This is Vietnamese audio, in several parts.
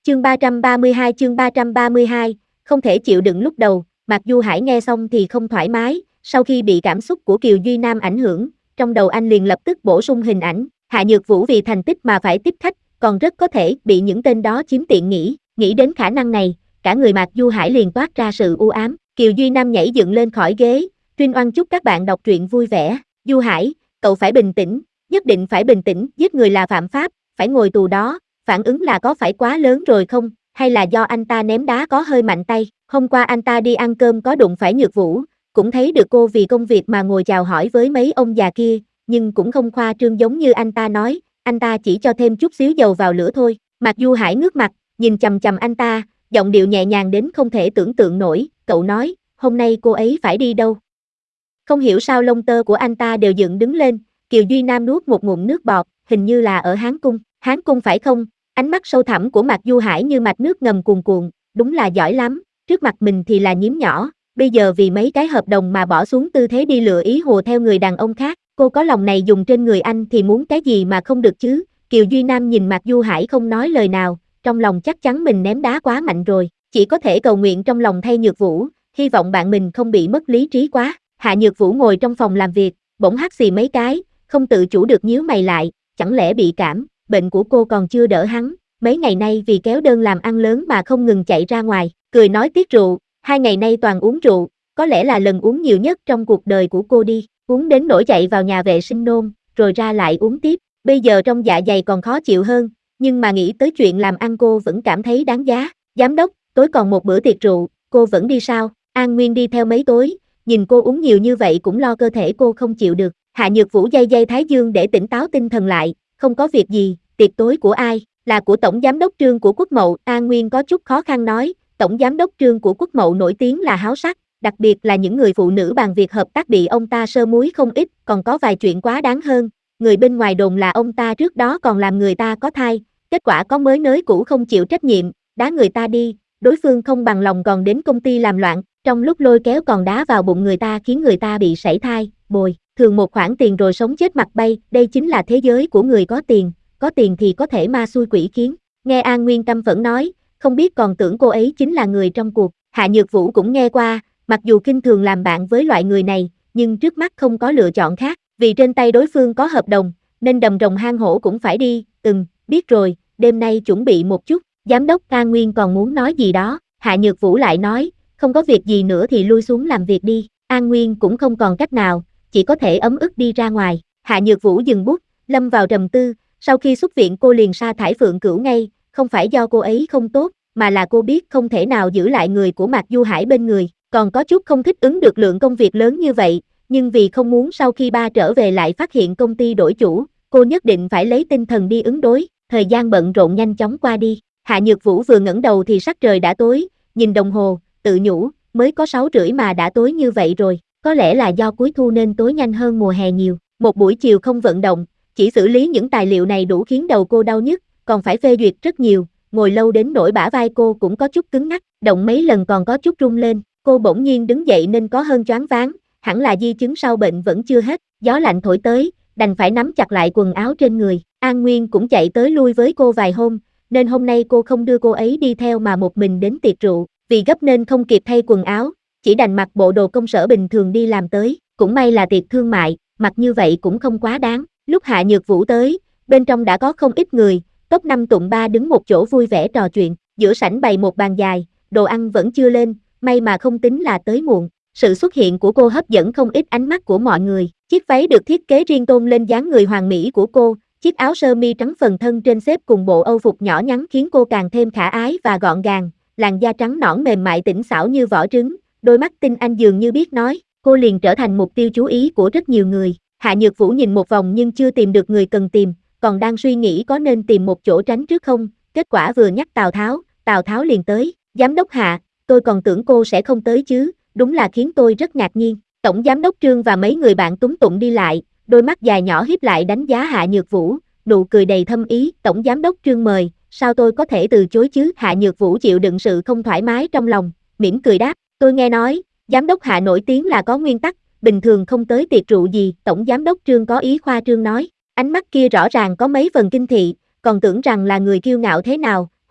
Chương 332, không thể chịu đựng lúc đầu, Mạc Du Hải nghe xong thì không thoải mái, sau khi bị cảm xúc của Kiều Duy Nam ảnh hưởng, trong đầu anh liền lập tức bổ sung hình ảnh, Hạ Nhược Vũ vì thành tích mà phải tiếp khách, còn rất có thể bị những tên đó chiếm tiện nghi, nghĩ đến khả năng này, cả người Mạc Du Hải liền toát ra sự u ám, Kiều Duy Nam nhảy dựng lên khỏi ghế, Trinh Oan chúc các bạn đọc truyện vui vẻ, Du Hải, cậu phải bình tĩnh, nhất định phải bình tĩnh, giết người là phạm pháp, phải ngồi tù đó, phản ứng là có phải quá lớn rồi không? Hay là do anh ta ném đá có hơi mạnh tay, hôm qua anh ta đi ăn cơm có đụng phải Nhược Vũ, cũng thấy được cô vì công việc mà ngồi chào hỏi với mấy ông già kia, nhưng cũng không khoa trương giống như anh ta nói, anh ta chỉ cho thêm chút xíu dầu vào lửa thôi. Mạc Du Hải ngước mặt, nhìn chằm chằm anh ta, giọng điệu nhẹ nhàng đến không thể tưởng tượng nổi, cậu nói, hôm nay cô ấy phải đi đâu? Không hiểu sao lông tơ của anh ta đều dựng đứng lên, Kiều Duy Nam nuốt một ngụm nước bọt, hình như là ở Hán Cung phải không? Ánh mắt sâu thẳm của Mạc Du Hải như mạch nước ngầm cuồn cuộn, đúng là giỏi lắm, trước mặt mình thì là nhím nhỏ, bây giờ vì mấy cái hợp đồng mà bỏ xuống tư thế đi lựa ý hùa theo người đàn ông khác, cô có lòng này dùng trên người anh thì muốn cái gì mà không được chứ? Kiều Duy Nam nhìn Mạc Du Hải không nói lời nào, trong lòng chắc chắn mình ném đá quá mạnh rồi, chỉ có thể cầu nguyện trong lòng thay Nhược Vũ, hy vọng bạn mình không bị mất lý trí quá. Hạ Nhược Vũ ngồi trong phòng làm việc, bỗng hắt xì mấy cái, không tự chủ được nhíu mày lại, chẳng lẽ bị cảm, bệnh của cô còn chưa đỡ hắn, mấy ngày nay vì kéo đơn làm ăn lớn mà không ngừng chạy ra ngoài, cười nói tiếc rượu, 2 ngày nay toàn uống rượu, có lẽ là lần uống nhiều nhất trong cuộc đời của cô đi, uống đến nỗi chạy vào nhà vệ sinh nôn, rồi ra lại uống tiếp, bây giờ trong dạ dày còn khó chịu hơn, nhưng mà nghĩ tới chuyện làm ăn cô vẫn cảm thấy đáng giá. Giám đốc, tối còn một bữa tiệc rượu, cô vẫn đi sao? An Nguyên đi theo mấy tối, nhìn cô uống nhiều như vậy cũng lo cơ thể cô không chịu được. Hạ Nhược Vũ day day thái dương để tỉnh táo tinh thần lại, không có việc gì, tiệc tối của ai, là của Tổng Giám đốc Trương của Quốc Mậu. An Nguyên có chút khó khăn nói, Tổng Giám đốc Trương của Quốc Mậu nổi tiếng là háo sắc, đặc biệt là những người phụ nữ bàn việc hợp tác bị ông ta sơ muối không ít, còn có vài chuyện quá đáng hơn. Người bên ngoài đồn là ông ta trước đó còn làm người ta có thai, kết quả có mới nới cũ không chịu trách nhiệm, đá người ta đi, đối phương không bằng lòng còn đến công ty làm loạn, trong lúc lôi kéo còn đá vào bụng người ta khiến người ta bị sảy thai, bồi thường một khoản tiền rồi sống chết mặt bay, đây chính là thế giới của người có tiền thì có thể ma xui quỷ khiến. Nghe An Nguyên căm phẫn nói, không biết còn tưởng cô ấy chính là người trong cuộc. Hạ Nhược Vũ cũng nghe qua, mặc dù kinh thường làm bạn với loại người này, nhưng trước mắt không có lựa chọn khác, vì trên tay đối phương có hợp đồng, nên đầm rồng hang hổ cũng phải đi. Biết rồi, đêm nay chuẩn bị một chút. Giám đốc An Nguyên còn muốn nói gì đó, Hạ Nhược Vũ lại nói, không có việc gì nữa thì lui xuống làm việc đi. An Nguyên cũng không còn cách nào, chỉ có thể ấm ức đi ra ngoài. Hạ Nhược Vũ dừng bút, lâm vào trầm tư, sau khi xuất viện cô liền sa thải Phượng Cửu ngay, không phải do cô ấy không tốt, mà là cô biết không thể nào giữ lại người của Mạc Du Hải bên người, còn có chút không thích ứng được lượng công việc lớn như vậy, nhưng vì không muốn sau khi ba trở về lại phát hiện công ty đổi chủ, cô nhất định phải lấy tinh thần đi ứng đối. Thời gian bận rộn nhanh chóng qua đi, Hạ Nhược Vũ vừa ngẩng đầu thì sắc trời đã tối, nhìn đồng hồ, tự nhủ, mới có 6:30 mà đã tối như vậy rồi, có lẽ là do cuối thu nên tối nhanh hơn mùa hè nhiều. Một buổi chiều không vận động, chỉ xử lý những tài liệu này đủ khiến đầu cô đau nhức, còn phải phê duyệt rất nhiều, ngồi lâu đến nỗi bả vai cô cũng có chút cứng ngắc, động mấy lần còn có chút rung lên, cô bỗng nhiên đứng dậy nên có hơn choáng váng, hẳn là di chứng sau bệnh vẫn chưa hết, gió lạnh thổi tới, đành phải nắm chặt lại quần áo trên người. An Nguyên cũng chạy tới lui với cô vài hôm, nên hôm nay cô không đưa cô ấy đi theo mà một mình đến tiệc rượu, vì gấp nên không kịp thay quần áo, chỉ đành mặc bộ đồ công sở bình thường đi làm tới, cũng may là tiệc thương mại, mặc như vậy cũng không quá đáng. Lúc Hạ Nhược Vũ tới, bên trong đã có không ít người, top 5 tụng 3 đứng một chỗ vui vẻ trò chuyện, giữa sảnh bày một bàn dài, đồ ăn vẫn chưa lên, may mà không tính là tới muộn. Sự xuất hiện của cô hấp dẫn không ít ánh mắt của mọi người, chiếc váy được thiết kế riêng tôn lên dáng người hoàn mỹ của cô, chiếc áo sơ mi trắng phần thân trên xếp cùng bộ âu phục nhỏ nhắn khiến cô càng thêm khả ái và gọn gàng, làn da trắng nõn mềm mại tỉnh xảo như vỏ trứng, đôi mắt tinh anh dường như biết nói, cô liền trở thành mục tiêu chú ý của rất nhiều người. Hạ Nhược Vũ nhìn một vòng nhưng chưa tìm được người cần tìm, còn đang suy nghĩ có nên tìm một chỗ tránh trước không, kết quả vừa nhắc Tào Tháo liền tới, giám đốc Hạ, tôi còn tưởng cô sẽ không tới chứ, đúng là khiến tôi rất ngạc nhiên. Tổng giám đốc Trương và mấy người bạn túng tụng đi lại, đôi mắt dài nhỏ híp lại đánh giá Hạ Nhược Vũ, nụ cười đầy thâm ý, tổng giám đốc Trương mời, sao tôi có thể từ chối chứ? Hạ Nhược Vũ chịu đựng sự không thoải mái trong lòng, mỉm cười đáp, tôi nghe nói, giám đốc Hạ nổi tiếng là có nguyên tắc, bình thường không tới tiệc rượu gì. Tổng giám đốc Trương có ý khoa trương nói, ánh mắt kia rõ ràng có mấy phần kinh thị, còn tưởng rằng là người kiêu ngạo thế nào,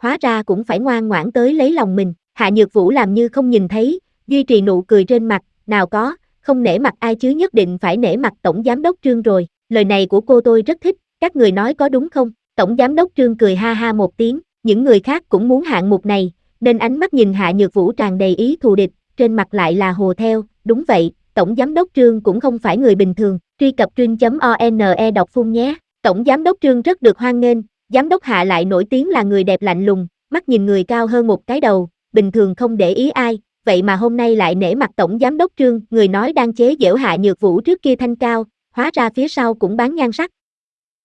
hóa ra cũng phải ngoan ngoãn tới lấy lòng mình. Hạ Nhược Vũ làm như không nhìn thấy, duy trì nụ cười trên mặt, nào có, không nể mặt ai chứ nhất định phải nể mặt Tổng Giám đốc Trương rồi, lời này của cô tôi rất thích, các người nói có đúng không? Tổng Giám đốc Trương cười ha ha một tiếng, những người khác cũng muốn hạng mục này, nên ánh mắt nhìn Hạ Nhược Vũ tràn đầy ý thù địch, trên mặt lại là hồ theo, đúng vậy, Tổng Giám đốc Trương cũng không phải người bình thường, truy cập truyện.one đọc phun nhé. Tổng Giám đốc Trương rất được hoan nghênh, Giám đốc Hạ lại nổi tiếng là người đẹp lạnh lùng, mắt nhìn người cao hơn một cái đầu, bình thường không để ý ai, vậy mà hôm nay lại nể mặt Tổng Giám đốc Trương, người nói đang chế giễu Hạ Nhược Vũ trước kia thanh cao, hóa ra phía sau cũng bán nhan sắc.